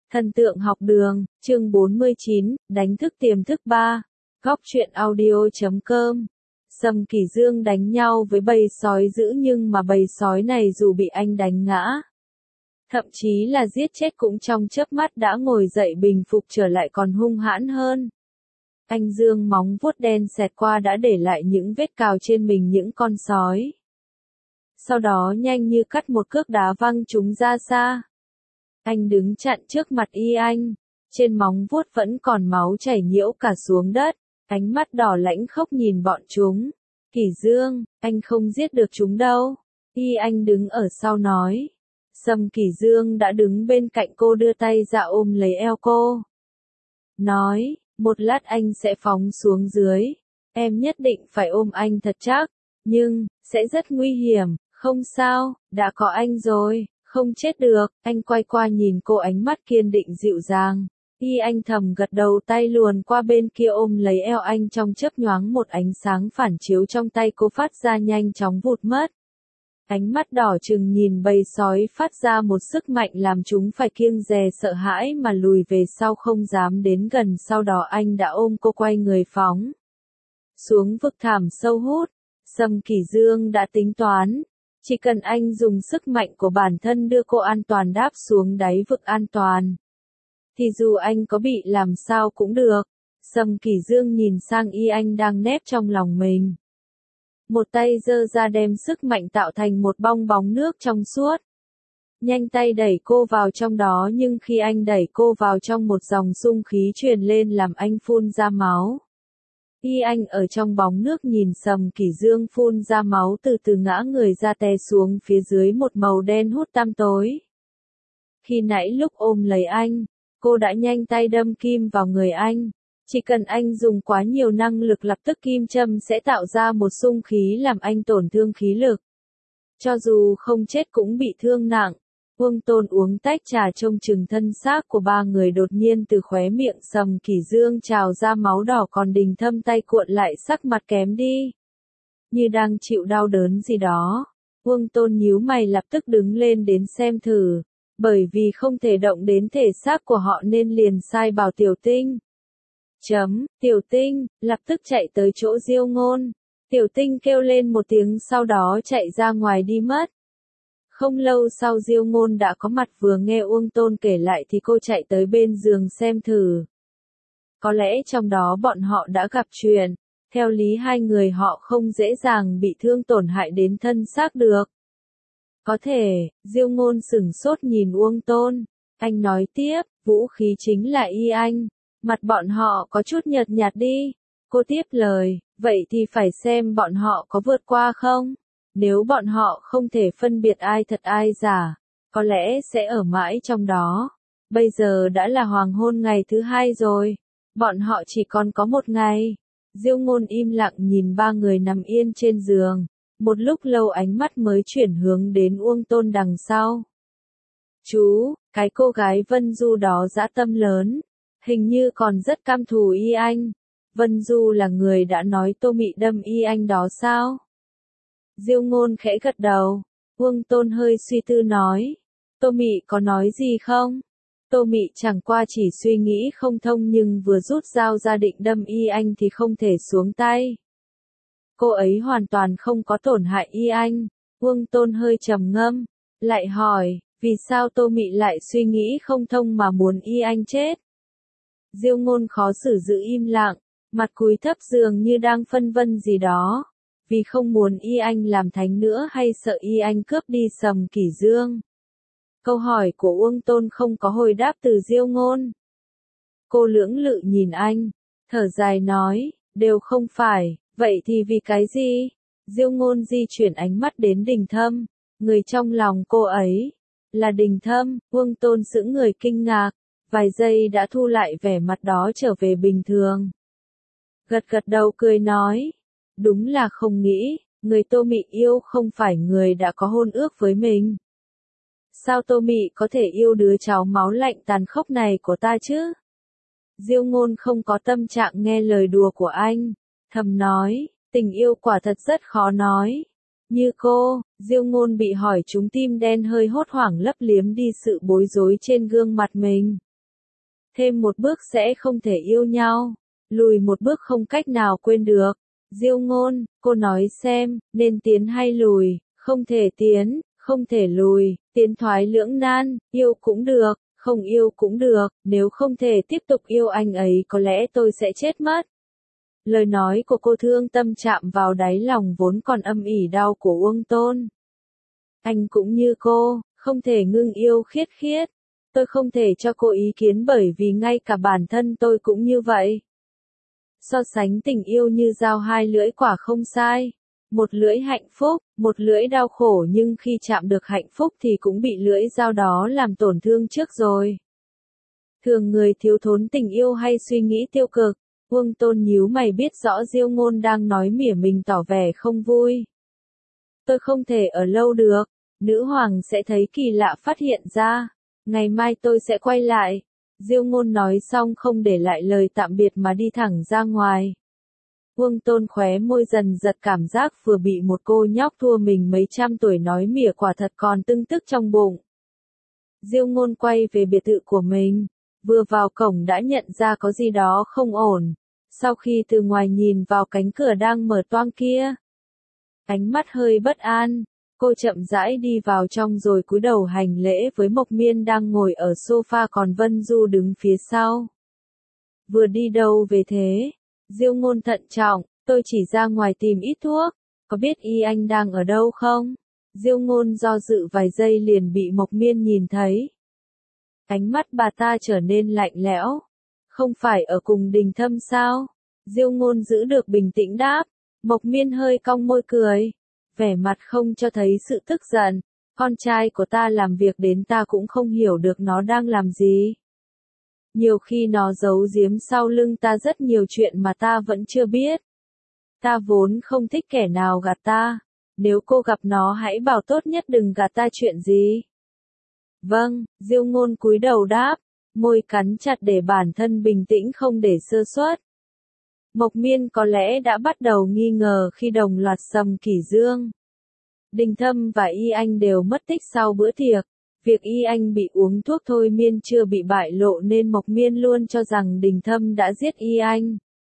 Thần tượng học đường, chương 49, đánh thức tiềm thức 3. Góc truyện audio.com. Sầm Kỷ Dương đánh nhau với bầy sói dữ nhưng mà bầy sói này dù bị anh đánh ngã, thậm chí là giết chết cũng trong chớp mắt đã ngồi dậy bình phục trở lại còn hung hãn hơn. Anh giương móng vuốt đen xẹt qua đã để lại những vết cào trên mình những con sói. Sau đó nhanh như cắt một cước đá văng chúng ra xa. Anh đứng chặn trước mặt y anh, trên móng vuốt vẫn còn máu chảy nhiễu cả xuống đất, ánh mắt đỏ lãnh khốc nhìn bọn chúng. Kỷ Dương, anh không giết được chúng đâu. Y anh đứng ở sau nói. Sầm Kỷ Dương đã đứng bên cạnh cô đưa tay ra ôm lấy eo cô. Nói, một lát anh sẽ phóng xuống dưới. Em nhất định phải ôm anh thật chắc, nhưng, sẽ rất nguy hiểm, không sao, đã có anh rồi. Không chết được, anh quay qua nhìn cô ánh mắt kiên định dịu dàng. Y anh thầm gật đầu tay luồn qua bên kia ôm lấy eo anh trong chớp nhoáng một ánh sáng phản chiếu trong tay cô phát ra nhanh chóng vụt mất. Ánh mắt đỏ trừng nhìn bầy sói phát ra một sức mạnh làm chúng phải kiêng dè sợ hãi mà lùi về sau không dám đến gần. Sau đó anh đã ôm cô quay người phóng xuống vực thẳm sâu hút. Sầm Kỷ Dương đã tính toán. Chỉ cần anh dùng sức mạnh của bản thân đưa cô an toàn đáp xuống đáy vực an toàn, thì dù anh có bị làm sao cũng được. Sầm Kỷ Dương nhìn sang y anh đang nép trong lòng mình. Một tay giơ ra đem sức mạnh tạo thành một bong bóng nước trong suốt. Nhanh tay đẩy cô vào trong đó nhưng khi anh đẩy cô vào trong một dòng xung khí truyền lên làm anh phun ra máu. Y anh ở trong bóng nước nhìn Sầm Kỷ Dương phun ra máu từ từ ngã người ra té xuống phía dưới một màu đen hút tăm tối. Khi nãy lúc ôm lấy anh, cô đã nhanh tay đâm kim vào người anh. Chỉ cần anh dùng quá nhiều năng lực lập tức kim châm sẽ tạo ra một xung khí làm anh tổn thương khí lực. Cho dù không chết cũng bị thương nặng. Vương Tôn uống tách trà trông chừng thân xác của ba người đột nhiên từ khóe miệng Sầm Kỷ Dương trào ra máu đỏ còn Đình Thâm tay cuộn lại sắc mặt kém đi. Như đang chịu đau đớn gì đó. Vương Tôn nhíu mày lập tức đứng lên đến xem thử. Bởi vì không thể động đến thể xác của họ nên liền sai bảo Tiểu Tinh. Tiểu Tinh, lập tức chạy tới chỗ Diêu Ngôn. Tiểu Tinh kêu lên một tiếng sau đó chạy ra ngoài đi mất. Không lâu sau Diêu Ngôn đã có mặt vừa nghe Uông Tôn kể lại thì cô chạy tới bên giường xem thử. Có lẽ trong đó bọn họ đã gặp chuyện, theo lý hai người họ không dễ dàng bị thương tổn hại đến thân xác được. Có thể, Diêu Ngôn sửng sốt nhìn Uông Tôn, anh nói tiếp, vũ khí chính là y anh, mặt bọn họ có chút nhợt nhạt đi. Cô tiếp lời, vậy thì phải xem bọn họ có vượt qua không? Nếu bọn họ không thể phân biệt ai thật ai giả, có lẽ sẽ ở mãi trong đó. Bây giờ đã là hoàng hôn ngày thứ 2 rồi, bọn họ chỉ còn có 1 ngày. Diêu Ngôn im lặng nhìn ba người nằm yên trên giường, một lúc lâu ánh mắt mới chuyển hướng đến Uông Tôn đằng sau. Chú, cái cô gái Vân Du đó dã tâm lớn, hình như còn rất căm thù y anh. Vân Du là người đã nói Tô Mị đâm y anh đó sao? Diêu Ngôn khẽ gật đầu. Uông Tôn hơi suy tư nói. Tô Mị có nói gì không? Tô Mị chẳng qua chỉ suy nghĩ không thông nhưng vừa rút dao ra định đâm y anh thì không thể xuống tay. Cô ấy hoàn toàn không có tổn hại y anh. Uông Tôn hơi trầm ngâm, lại hỏi, vì sao Tô Mị lại suy nghĩ không thông mà muốn y anh chết? Diêu Ngôn khó xử giữ im lặng, mặt cúi thấp dường như đang phân vân gì đó. Vì không muốn y anh làm thánh nữa hay sợ y anh cướp đi Sầm Kỷ Dương? Câu hỏi của Uông Tôn không có hồi đáp từ Diêu Ngôn. Cô lưỡng lự nhìn anh, thở dài nói, đều không phải, vậy thì vì cái gì? Diêu Ngôn di chuyển ánh mắt đến Đình Thâm, người trong lòng cô ấy, là Đình Thâm. Uông Tôn sững người kinh ngạc, vài giây đã thu lại vẻ mặt đó trở về bình thường. Gật gật đầu cười nói. Đúng là không nghĩ, người Tô Mị yêu không phải người đã có hôn ước với mình. Sao Tô Mị có thể yêu đứa cháu máu lạnh tàn khốc này của ta chứ? Diêu Ngôn không có tâm trạng nghe lời đùa của anh, thầm nói, tình yêu quả thật rất khó nói. Như cô, Diêu Ngôn bị hỏi trúng tim đen hơi hốt hoảng lấp liếm đi sự bối rối trên gương mặt mình. Thêm một bước sẽ không thể yêu nhau. Lùi một bước không cách nào quên được. Diêu Ngôn, cô nói xem, nên tiến hay lùi, không thể tiến, không thể lùi, tiến thoái lưỡng nan, yêu cũng được, không yêu cũng được, nếu không thể tiếp tục yêu anh ấy có lẽ tôi sẽ chết mất. Lời nói của cô thương tâm chạm vào đáy lòng vốn còn âm ỉ đau của Uông Tôn. Anh cũng như cô, không thể ngưng yêu khiết khiết. Tôi không thể cho cô ý kiến bởi vì ngay cả bản thân tôi cũng như vậy. So sánh tình yêu như dao hai lưỡi quả không sai. Một lưỡi hạnh phúc, một lưỡi đau khổ nhưng khi chạm được hạnh phúc thì cũng bị lưỡi dao đó làm tổn thương trước rồi. Thường người thiếu thốn tình yêu hay suy nghĩ tiêu cực. Uông Tôn nhíu mày biết rõ Diêu Ngôn đang nói mỉa mình tỏ vẻ không vui. Tôi không thể ở lâu được, nữ hoàng sẽ thấy kỳ lạ phát hiện ra. Ngày mai tôi sẽ quay lại. Diêu Ngôn nói xong không để lại lời tạm biệt mà đi thẳng ra ngoài. Uông Tôn khóe môi dần giật cảm giác vừa bị một cô nhóc thua mình mấy trăm tuổi nói mỉa quả thật còn tưng tức trong bụng. Diêu Ngôn quay về biệt thự của mình, vừa vào cổng đã nhận ra có gì đó không ổn. Sau khi từ ngoài nhìn vào cánh cửa đang mở toang kia, ánh mắt hơi bất an, cô chậm rãi đi vào trong rồi cúi đầu hành lễ với Mộc Miên đang ngồi ở sofa còn Vân Du đứng phía sau. Vừa đi đâu về thế? Diêu Ngôn thận trọng, tôi chỉ ra ngoài tìm ít thuốc, có biết Y Anh đang ở đâu không? Diêu Ngôn do dự vài giây liền bị Mộc Miên nhìn thấy. Ánh mắt bà ta trở nên lạnh lẽo. Không phải ở cùng Đình Thâm sao? Diêu Ngôn giữ được bình tĩnh đáp. Mộc Miên hơi cong môi cười. Vẻ mặt không cho thấy sự tức giận. Con trai của ta làm việc đến ta cũng không hiểu được nó đang làm gì. Nhiều khi nó giấu giếm sau lưng ta rất nhiều chuyện mà ta vẫn chưa biết. Ta vốn không thích kẻ nào gạt ta. Nếu cô gặp nó hãy bảo tốt nhất đừng gạt ta chuyện gì. Vâng, Diêu Ngôn cúi đầu đáp, môi cắn chặt để bản thân bình tĩnh không để sơ suất. Mộc Miên có lẽ đã bắt đầu nghi ngờ khi đồng loạt Sầm Kỷ Dương. Đình Thâm và Y Anh đều mất tích sau bữa tiệc. Việc Y Anh bị uống thuốc thôi miên chưa bị bại lộ nên Mộc Miên luôn cho rằng Đình Thâm đã giết Y Anh.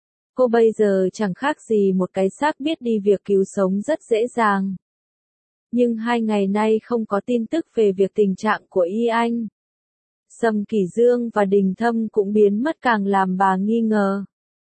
Cô bây giờ chẳng khác gì một cái xác biết đi việc cứu sống rất dễ dàng. Nhưng 2 ngày nay không có tin tức về việc tình trạng của Y Anh. Sầm Kỷ Dương và Đình Thâm cũng biến mất càng làm bà nghi ngờ.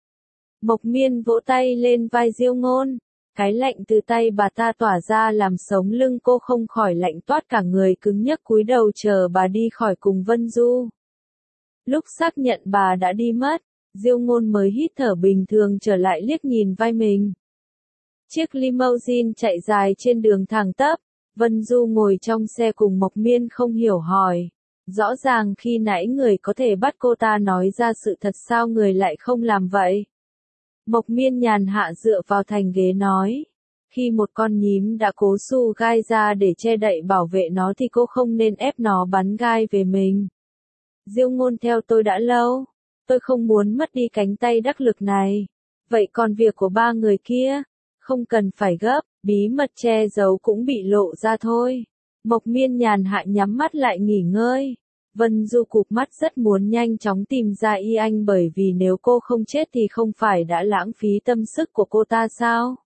Mộc Miên vỗ tay lên vai Diêu Ngôn. Cái lạnh từ tay bà ta tỏa ra làm sống lưng cô không khỏi lạnh toát cả người cứng nhắc cúi đầu chờ bà đi khỏi cùng Vân Du. Lúc xác nhận bà đã đi mất, Diêu Ngôn mới hít thở bình thường trở lại liếc nhìn vai mình. Chiếc limousine chạy dài trên đường thẳng tắp, Vân Du ngồi trong xe cùng Mộc Miên không hiểu hỏi. Rõ ràng khi nãy người có thể bắt cô ta nói ra sự thật sao người lại không làm vậy? Mộc Miên nhàn hạ dựa vào thành ghế nói. Khi một con nhím đã cố xù gai ra để che đậy bảo vệ nó thì cô không nên ép nó bắn gai về mình. Diêu Ngôn theo tôi đã lâu. Tôi không muốn mất đi cánh tay đắc lực này. Vậy còn việc của 3 người kia? Không cần phải gấp, bí mật che giấu cũng bị lộ ra thôi. Mộc Miên nhàn hạ nhắm mắt lại nghỉ ngơi. Vân Du cụp mắt rất muốn nhanh chóng tìm ra Y Anh bởi vì nếu cô không chết thì không phải đã lãng phí tâm sức của cô ta sao?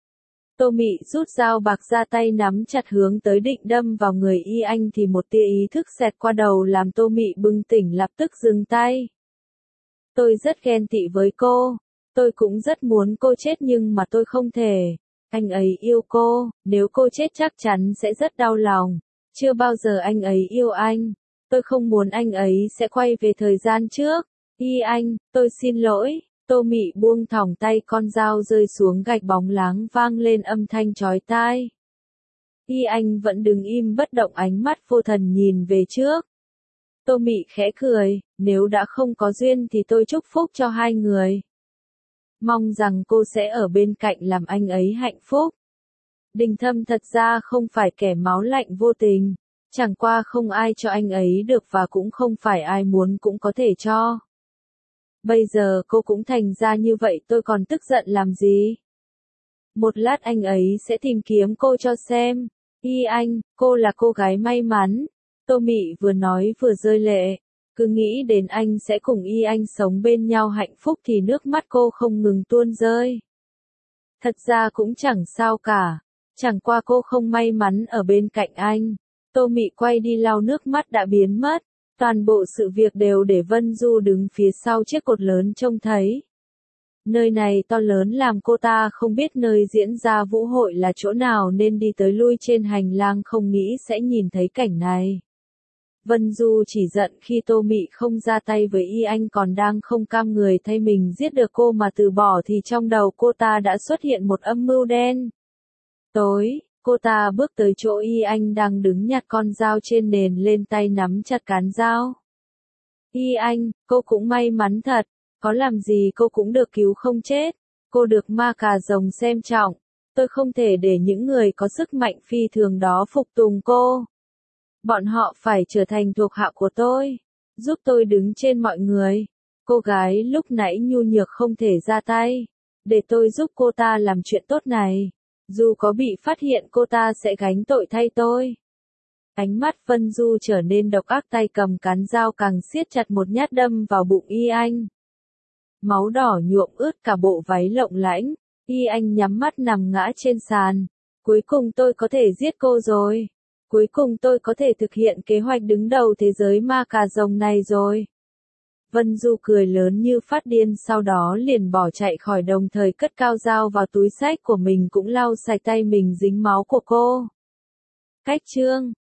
Tô Mị rút dao bạc ra tay nắm chặt hướng tới định đâm vào người Y Anh thì một tia ý thức xẹt qua đầu làm Tô Mị bừng tỉnh lập tức dừng tay. Tôi rất ghen tị với cô. Tôi cũng rất muốn cô chết nhưng mà tôi không thể. Anh ấy yêu cô, nếu cô chết chắc chắn sẽ rất đau lòng. Chưa bao giờ anh ấy yêu anh. Tôi không muốn anh ấy sẽ quay về thời gian trước. Y Anh, tôi xin lỗi. Tô Mị buông thõng tay con dao rơi xuống gạch bóng láng vang lên âm thanh chói tai. Y Anh vẫn đứng im bất động ánh mắt vô thần nhìn về trước. Tô Mị khẽ cười, nếu đã không có duyên thì tôi chúc phúc cho 2 người. Mong rằng cô sẽ ở bên cạnh làm anh ấy hạnh phúc. Đình Thâm thật ra không phải kẻ máu lạnh vô tình. Chẳng qua không ai cho anh ấy được và cũng không phải ai muốn cũng có thể cho. Bây giờ cô cũng thành ra như vậy tôi còn tức giận làm gì? Một lát anh ấy sẽ tìm kiếm cô cho xem. Y Anh, cô là cô gái may mắn. Tô Mị vừa nói vừa rơi lệ. Cứ nghĩ đến anh sẽ cùng Y Anh sống bên nhau hạnh phúc thì nước mắt cô không ngừng tuôn rơi. Thật ra cũng chẳng sao cả, chẳng qua cô không may mắn ở bên cạnh anh. Tô Mị quay đi lau nước mắt đã biến mất, toàn bộ sự việc đều để Vân Du đứng phía sau chiếc cột lớn trông thấy. Nơi này to lớn làm cô ta không biết nơi diễn ra vũ hội là chỗ nào nên đi tới lui trên hành lang không nghĩ sẽ nhìn thấy cảnh này. Vân Du chỉ giận khi Tô Mị không ra tay với Y Anh còn đang không cam người thay mình giết được cô mà từ bỏ thì trong đầu cô ta đã xuất hiện một âm mưu đen. Tối, cô ta bước tới chỗ Y Anh đang đứng nhặt con dao trên nền lên tay nắm chặt cán dao. Y Anh, cô cũng may mắn thật, có làm gì cô cũng được cứu không chết. Cô được ma cà rồng xem trọng, tôi không thể để những người có sức mạnh phi thường đó phục tùng cô. Bọn họ phải trở thành thuộc hạ của tôi, giúp tôi đứng trên mọi người. Cô gái lúc nãy nhu nhược không thể ra tay, để tôi giúp cô ta làm chuyện tốt này. Dù có bị phát hiện cô ta sẽ gánh tội thay tôi. Ánh mắt Vân Du trở nên độc ác, tay cầm cán dao càng siết chặt một nhát đâm vào bụng Y Anh. Máu đỏ nhuộm ướt cả bộ váy lộng lẫy. Y Anh nhắm mắt nằm ngã trên sàn. Cuối cùng tôi có thể giết cô rồi. Cuối cùng tôi có thể thực hiện kế hoạch đứng đầu thế giới ma cà rồng này rồi. Vân Du cười lớn như phát điên, sau đó liền bỏ chạy khỏi, đồng thời cất cao dao vào túi xách của mình cũng lau sạch tay mình dính máu của cô. Cách chương